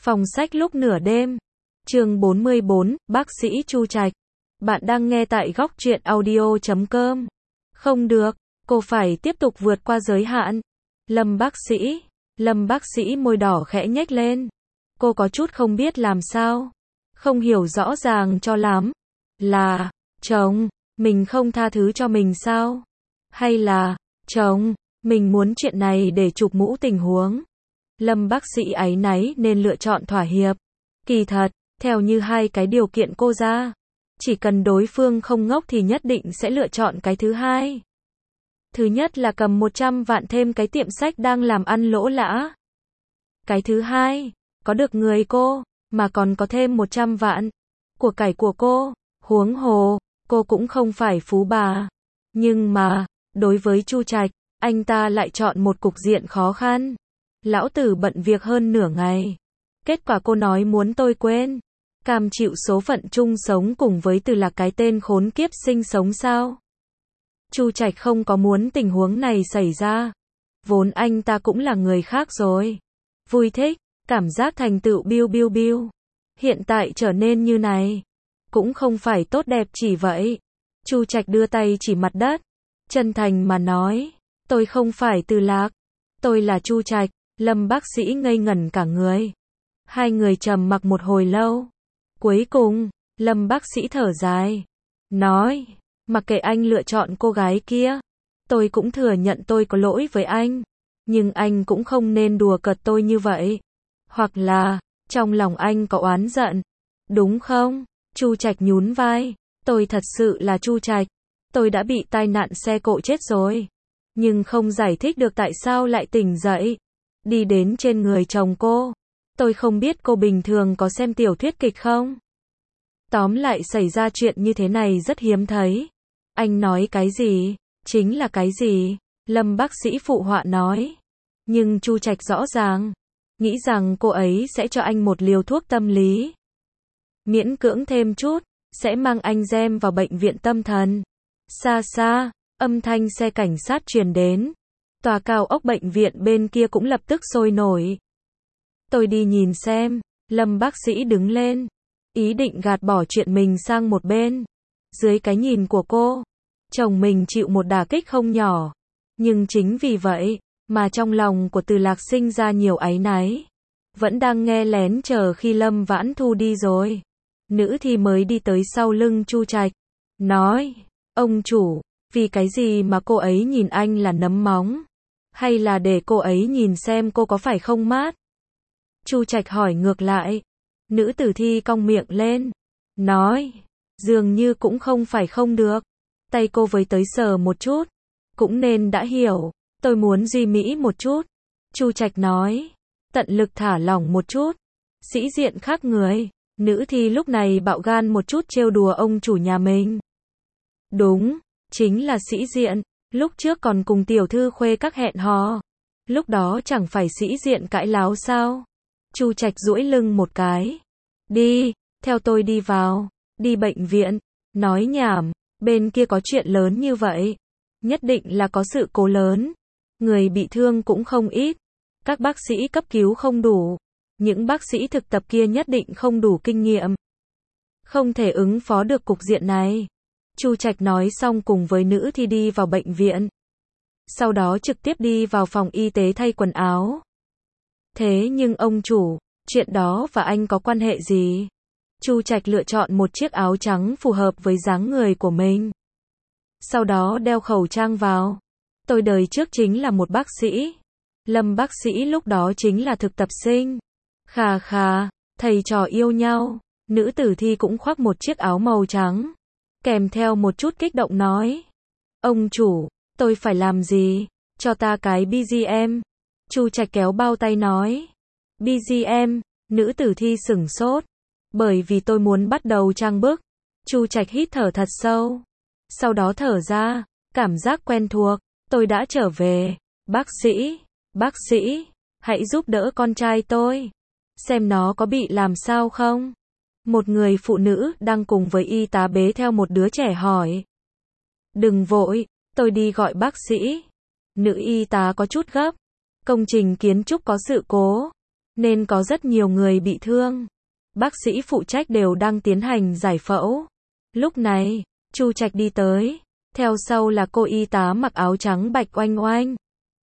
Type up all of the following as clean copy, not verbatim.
Phòng sách lúc nửa đêm. Chương 44, bác sĩ Chu Trạch. Bạn đang nghe tại góc truyện audio.com. Không được, cô phải tiếp tục vượt qua giới hạn. Lâm bác sĩ môi đỏ khẽ nhếch lên. Cô có chút không biết làm sao. Không hiểu rõ ràng cho lắm. Là, chồng, mình không tha thứ cho mình sao? Hay là, chồng, mình muốn chuyện này để chụp mũ tình huống. Lâm bác sĩ áy náy nên lựa chọn thỏa hiệp. Kỳ thật, theo như hai cái điều kiện cô ra, chỉ cần đối phương không ngốc thì nhất định sẽ lựa chọn cái thứ hai. Thứ nhất là cầm 100 vạn thêm cái tiệm sách đang làm ăn lỗ lã. Cái thứ hai, có được người cô, mà còn có thêm 100 vạn. Của cải của cô, huống hồ, cô cũng không phải phú bà. Nhưng mà, đối với Chu Trạch, anh ta lại chọn một cục diện khó khăn. Lão tử bận việc hơn nửa ngày. Kết quả cô nói muốn tôi quên. Cam chịu số phận chung sống cùng với Từ Lạc cái tên khốn kiếp sinh sống sao? Chu Trạch không có muốn tình huống này xảy ra. Vốn anh ta cũng là người khác rồi. Vui thích, cảm giác thành tựu biu. Hiện tại trở nên như này. Cũng không phải tốt đẹp chỉ vậy. Chu Trạch đưa tay chỉ mặt đất. Chân thành mà nói. Tôi không phải Từ Lạc. Tôi là Chu Trạch. Lâm bác sĩ ngây ngẩn cả người. Hai người trầm mặc một hồi lâu. Cuối cùng, Lâm bác sĩ thở dài. Nói, mặc kệ anh lựa chọn cô gái kia. Tôi cũng thừa nhận tôi có lỗi với anh. Nhưng anh cũng không nên đùa cợt tôi như vậy. Hoặc là, trong lòng anh có oán giận. Đúng không? Chu Trạch nhún vai. Tôi thật sự là Chu Trạch. Tôi đã bị tai nạn xe cộ chết rồi. Nhưng không giải thích được tại sao lại tỉnh dậy. Đi đến trên người chồng cô. Tôi không biết cô bình thường có xem tiểu thuyết kịch không? Tóm lại xảy ra chuyện như thế này rất hiếm thấy. Anh nói cái gì? Chính là cái gì? Lâm bác sĩ phụ họa nói. Nhưng Chu Trạch rõ ràng. Nghĩ rằng cô ấy sẽ cho anh một liều thuốc tâm lý. Miễn cưỡng thêm chút. Sẽ mang anh Gem vào bệnh viện tâm thần. Xa xa, âm thanh xe cảnh sát truyền đến. Tòa cao ốc bệnh viện bên kia cũng lập tức sôi nổi. Tôi đi nhìn xem. Lâm bác sĩ đứng lên. Ý định gạt bỏ chuyện mình sang một bên. Dưới cái nhìn của cô, chồng mình chịu một đả kích không nhỏ. Nhưng chính vì vậy, mà trong lòng của Từ Lạc sinh ra nhiều áy náy. Vẫn đang nghe lén chờ khi Lâm Vãn Thu đi rồi. Nữ thì mới đi tới sau lưng Chu Trạch. Nói, ông chủ, vì cái gì mà cô ấy nhìn anh là nấm móng? Hay là để cô ấy nhìn xem cô có phải không mát? Chu Trạch hỏi ngược lại. Nữ tử thi cong miệng lên. Nói, dường như cũng không phải không được. Tay cô với tới sờ một chút. Cũng nên đã hiểu, tôi muốn duy mỹ một chút. Chu Trạch nói, tận lực thả lỏng một chút. Sĩ diện khác người. Nữ thi lúc này bạo gan một chút trêu đùa ông chủ nhà mình. Đúng, chính là sĩ diện. Lúc trước còn cùng tiểu thư khuê các hẹn hò. Lúc đó chẳng phải sĩ diện cãi láo sao? Chu Trạch duỗi lưng một cái. Đi, theo tôi đi vào. Đi bệnh viện. Nói nhảm, bên kia có chuyện lớn như vậy. Nhất định là có sự cố lớn. Người bị thương cũng không ít. Các bác sĩ cấp cứu không đủ. Những bác sĩ thực tập kia nhất định không đủ kinh nghiệm. Không thể ứng phó được cục diện này. Chu Trạch nói xong cùng với nữ thì đi vào bệnh viện. Sau đó trực tiếp đi vào phòng y tế thay quần áo. Thế nhưng ông chủ, chuyện đó và anh có quan hệ gì? Chu Trạch lựa chọn một chiếc áo trắng phù hợp với dáng người của mình. Sau đó đeo khẩu trang vào. Tôi đời trước chính là một bác sĩ. Lâm bác sĩ lúc đó chính là thực tập sinh. Khà khà, thầy trò yêu nhau. Nữ tử thi cũng khoác một chiếc áo màu trắng. Kèm theo một chút kích động nói. Ông chủ, tôi phải làm gì? Cho ta cái BGM. Chu Trạch kéo bao tay nói. BGM, nữ tử thi sửng sốt. Bởi vì tôi muốn bắt đầu trang bức. Chu Trạch hít thở thật sâu. Sau đó thở ra, cảm giác quen thuộc. Tôi đã trở về. Bác sĩ, hãy giúp đỡ con trai tôi. Xem nó có bị làm sao không? Một người phụ nữ đang cùng với y tá bế theo một đứa trẻ hỏi. Đừng vội, tôi đi gọi bác sĩ. Nữ y tá có chút gấp. Công trình kiến trúc có sự cố. nên có rất nhiều người bị thương. Bác sĩ phụ trách đều đang tiến hành giải phẫu. Lúc này, Chu Trạch đi tới, theo sau là cô y tá mặc áo trắng bạch oanh oanh.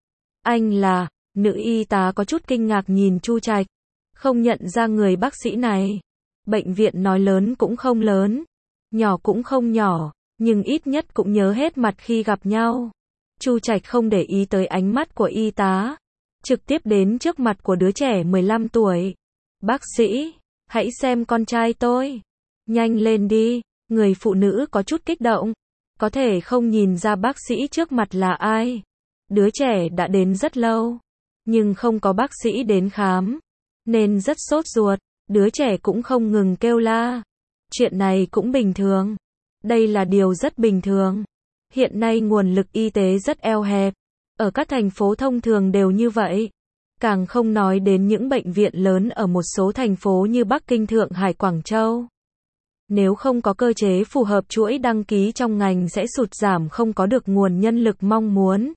Anh là, nữ y tá có chút kinh ngạc nhìn Chu Trạch, không nhận ra người bác sĩ này. Bệnh viện nói lớn cũng không lớn, nhỏ cũng không nhỏ, nhưng ít nhất cũng nhớ hết mặt khi gặp nhau. Chu Trạch không để ý tới ánh mắt của y tá, trực tiếp đến trước mặt của đứa trẻ 15 tuổi. Bác sĩ, hãy xem con trai tôi. Nhanh lên đi, người phụ nữ có chút kích động, có thể không nhìn ra bác sĩ trước mặt là ai. Đứa trẻ đã đến rất lâu, nhưng không có bác sĩ đến khám, nên rất sốt ruột, đứa trẻ cũng không ngừng kêu la. Chuyện này cũng bình thường. Đây là điều rất bình thường. Hiện nay nguồn lực y tế rất eo hẹp. Ở các thành phố thông thường đều như vậy. Càng không nói đến những bệnh viện lớn ở một số thành phố như Bắc Kinh, Thượng Hải, Quảng Châu. Nếu không có cơ chế phù hợp, chuỗi đăng ký trong ngành sẽ sụt giảm, không có được nguồn nhân lực mong muốn.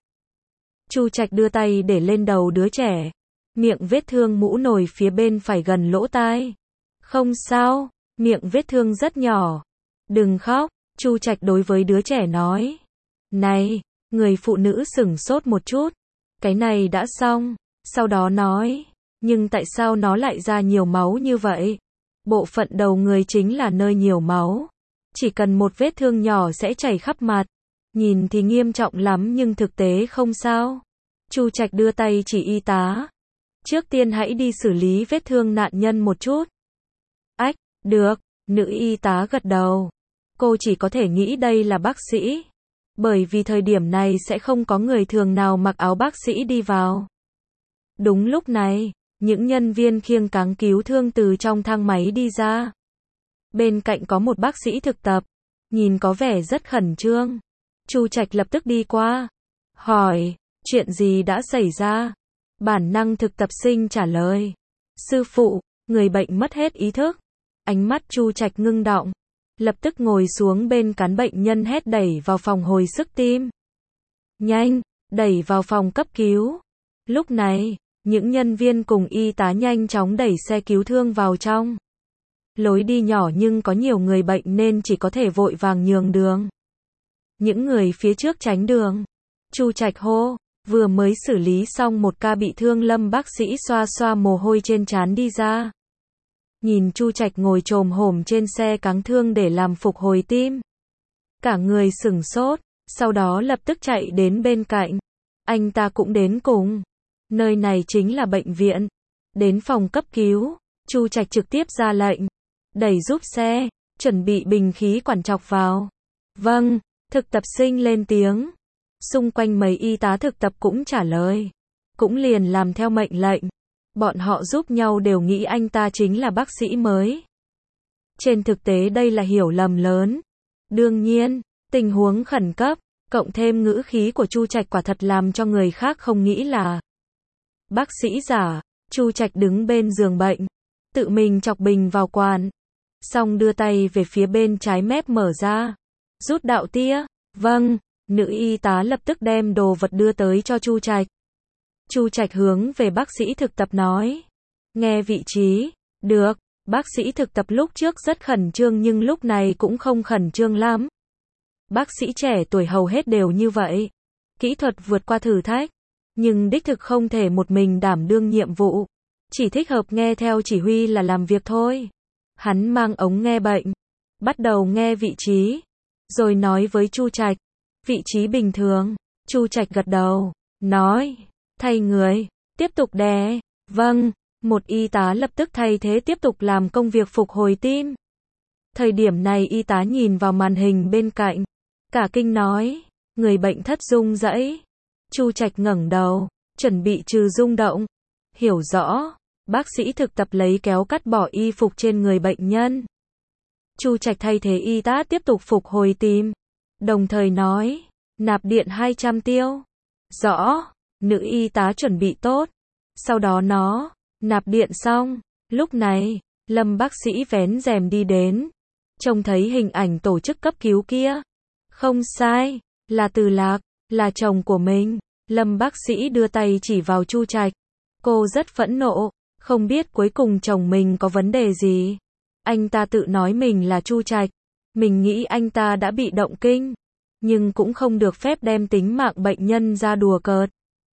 Chu Trạch đưa tay để lên đầu đứa trẻ. Miệng vết thương mũ nổi phía bên phải gần lỗ tai. Không sao, miệng vết thương rất nhỏ. Đừng khóc, Chu Trạch đối với đứa trẻ nói. Này, người phụ nữ sửng sốt một chút. Cái này đã xong. Sau đó nói, nhưng tại sao nó lại ra nhiều máu như vậy? Bộ phận đầu người chính là nơi nhiều máu. Chỉ cần một vết thương nhỏ sẽ chảy khắp mặt. Nhìn thì nghiêm trọng lắm nhưng thực tế không sao. Chu Trạch đưa tay chỉ y tá. Trước tiên hãy đi xử lý vết thương nạn nhân một chút. Ách, được, nữ y tá gật đầu. Cô chỉ có thể nghĩ đây là bác sĩ. Bởi vì thời điểm này sẽ không có người thường nào mặc áo bác sĩ đi vào. Đúng lúc này, những nhân viên khiêng cáng cứu thương từ trong thang máy đi ra. Bên cạnh có một bác sĩ thực tập, nhìn có vẻ rất khẩn trương. Chu Trạch lập tức đi qua, hỏi, chuyện gì đã xảy ra? Bản năng thực tập sinh trả lời, sư phụ, người bệnh mất hết ý thức. Ánh mắt Chu Trạch ngưng đọng, lập tức ngồi xuống bên cán bệnh nhân, hét đẩy vào phòng hồi sức tim. Nhanh, đẩy vào phòng cấp cứu. Lúc này, những nhân viên cùng y tá nhanh chóng đẩy xe cứu thương vào trong. Lối đi nhỏ nhưng có nhiều người bệnh nên chỉ có thể vội vàng nhường đường. Những người phía trước tránh đường. Chu Trạch hô, vừa mới xử lý xong một ca bị thương, Lâm bác sĩ xoa xoa mồ hôi trên trán đi ra. Nhìn Chu Trạch ngồi chồm hổm trên xe cáng thương để làm phục hồi tim. Cả người sửng sốt, sau đó lập tức chạy đến bên cạnh. Anh ta cũng đến cùng. Nơi này chính là bệnh viện. Đến phòng cấp cứu, Chu Trạch trực tiếp ra lệnh. Đẩy giúp xe, chuẩn bị bình khí quản chọc vào. Vâng, thực tập sinh lên tiếng. Xung quanh mấy y tá thực tập cũng trả lời. Cũng liền làm theo mệnh lệnh. Bọn họ giúp nhau đều nghĩ anh ta chính là bác sĩ mới. Trên thực tế đây là hiểu lầm lớn. Đương nhiên, tình huống khẩn cấp, cộng thêm ngữ khí của Chu Trạch quả thật làm cho người khác không nghĩ là bác sĩ giả. Chu Trạch đứng bên giường bệnh, tự mình chọc bình vào quản, xong đưa tay về phía bên trái mép mở ra, rút đạo tia. Vâng, nữ y tá lập tức đem đồ vật đưa tới cho Chu Trạch. Chu Trạch hướng về bác sĩ thực tập nói, nghe vị trí. Được. Bác sĩ thực tập lúc trước rất khẩn trương nhưng lúc này cũng không khẩn trương lắm. Bác sĩ trẻ tuổi hầu hết đều như vậy. Kỹ thuật vượt qua thử thách, nhưng đích thực không thể một mình đảm đương nhiệm vụ. Chỉ thích hợp nghe theo chỉ huy là làm việc thôi. Hắn mang ống nghe bệnh, bắt đầu nghe vị trí, rồi nói với Chu Trạch, vị trí bình thường. Chu Trạch gật đầu, nói, thay người, tiếp tục đè. Vâng, một y tá lập tức thay thế tiếp tục làm công việc phục hồi tim. Thời điểm này y tá nhìn vào màn hình bên cạnh, cả kinh nói, người bệnh thất rung rẩy. Chu Trạch ngẩng đầu, chuẩn bị trừ rung động. Hiểu rõ, bác sĩ thực tập lấy kéo cắt bỏ y phục trên người bệnh nhân. Chu Trạch thay thế y tá tiếp tục phục hồi tim, đồng thời nói, nạp điện 200 tiêu. Rõ, nữ y tá chuẩn bị tốt. Sau đó nó, nạp điện xong. Lúc này, Lâm bác sĩ vén rèm đi đến, trông thấy hình ảnh tổ chức cấp cứu kia. Không sai, là Từ Lạc, là chồng của mình. Lâm bác sĩ đưa tay chỉ vào Chu Trạch. Cô rất phẫn nộ, Không biết cuối cùng chồng mình có vấn đề gì. Anh ta tự nói mình là Chu Trạch. Mình nghĩ anh ta đã bị động kinh. Nhưng cũng không được phép đem tính mạng bệnh nhân ra đùa cợt.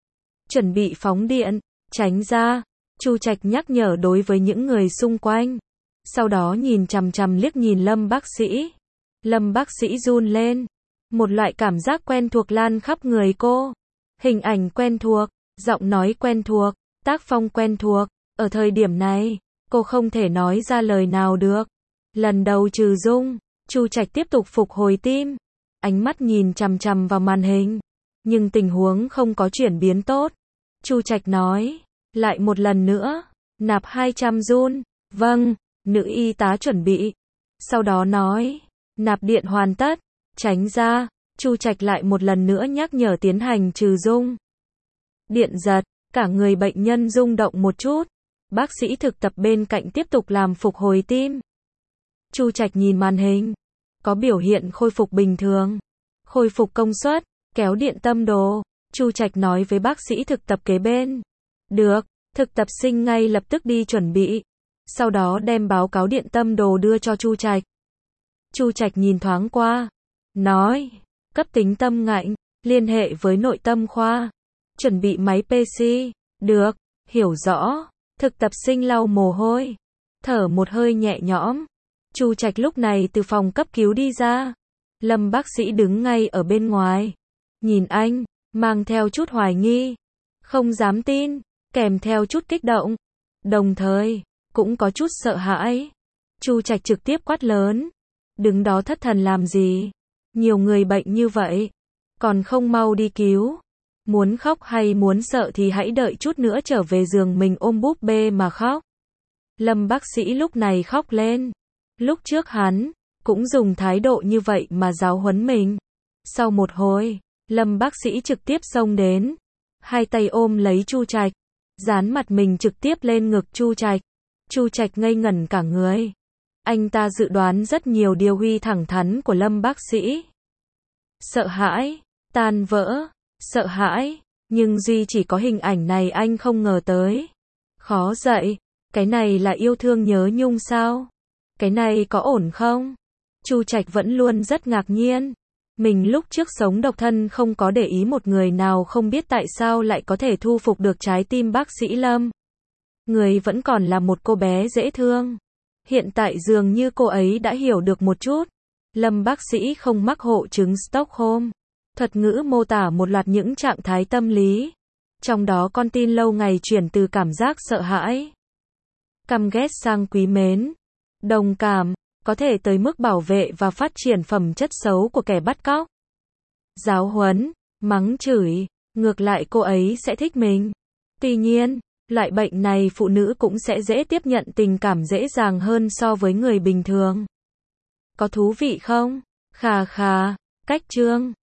Chuẩn bị phóng điện, tránh ra. Chu Trạch nhắc nhở đối với những người xung quanh. Sau đó nhìn chằm chằm liếc nhìn Lâm bác sĩ. Lâm bác sĩ run lên. Một loại cảm giác quen thuộc lan khắp người cô. Hình ảnh quen thuộc, giọng nói quen thuộc, tác phong quen thuộc. Ở thời điểm này, cô không thể nói ra lời nào được. Lần đầu trừ Dung, Chu Trạch tiếp tục phục hồi tim. Ánh mắt nhìn chằm chằm vào màn hình. Nhưng tình huống không có chuyển biến tốt. Chu Trạch nói, lại một lần nữa, nạp 200 giun. Vâng, nữ y tá chuẩn bị. Sau đó nói, nạp điện hoàn tất, tránh ra. Chu Trạch lại một lần nữa nhắc nhở tiến hành trừ Dung. Điện giật, cả người bệnh nhân rung động một chút. Bác sĩ thực tập bên cạnh tiếp tục làm phục hồi tim. Chu Trạch nhìn màn hình, có biểu hiện khôi phục bình thường, khôi phục công suất, kéo điện tâm đồ. Chu Trạch nói với bác sĩ thực tập kế bên. Được, thực tập sinh ngay lập tức đi chuẩn bị. Sau đó đem báo cáo điện tâm đồ đưa cho Chu Trạch. Chu Trạch nhìn thoáng qua, nói, cấp tính tâm ngạnh, liên hệ với nội tâm khoa. Chuẩn bị máy PC. Được, hiểu rõ. Thực tập sinh lau mồ hôi, thở một hơi nhẹ nhõm. Chu Trạch lúc này từ phòng cấp cứu đi ra. Lâm bác sĩ đứng ngay ở bên ngoài. Nhìn anh, mang theo chút hoài nghi, không dám tin, kèm theo chút kích động. Đồng thời, cũng có chút sợ hãi. Chu Trạch trực tiếp quát lớn. Đứng đó thất thần làm gì? Nhiều người bệnh như vậy, còn không mau đi cứu. Muốn khóc hay muốn sợ thì hãy đợi chút nữa trở về giường mình ôm búp bê mà khóc. Lâm bác sĩ lúc này khóc lên. Lúc trước hắn cũng dùng thái độ như vậy mà giáo huấn mình. Sau một hồi, Lâm bác sĩ trực tiếp xông đến, hai tay ôm lấy Chu Trạch, dán mặt mình trực tiếp lên ngực Chu Trạch. Chu Trạch ngây ngẩn cả người. Anh ta dự đoán rất nhiều điều huy thẳng thắn của Lâm bác sĩ. Sợ hãi, tan vỡ, sợ hãi, nhưng duy chỉ có hình ảnh này anh không ngờ tới. Khó dậy, cái này là yêu thương nhớ nhung sao? Cái này có ổn không? Chu Trạch vẫn luôn rất ngạc nhiên. Mình lúc trước sống độc thân không có để ý một người nào, không biết tại sao lại có thể thu phục được trái tim bác sĩ Lâm. Người vẫn còn là một cô bé dễ thương. Hiện tại dường như cô ấy đã hiểu được một chút. Lâm bác sĩ không mắc hội chứng Stockholm. Thuật ngữ mô tả một loạt những trạng thái tâm lý. Trong đó con tin lâu ngày chuyển từ cảm giác sợ hãi, căm ghét sang quý mến, đồng cảm, có thể tới mức bảo vệ và phát triển phẩm chất xấu của kẻ bắt cóc. Giáo huấn, mắng chửi, ngược lại cô ấy sẽ thích mình. Tuy nhiên, loại bệnh này phụ nữ cũng sẽ dễ tiếp nhận tình cảm dễ dàng hơn so với người bình thường. Có thú vị không? Khà khà, cách chương.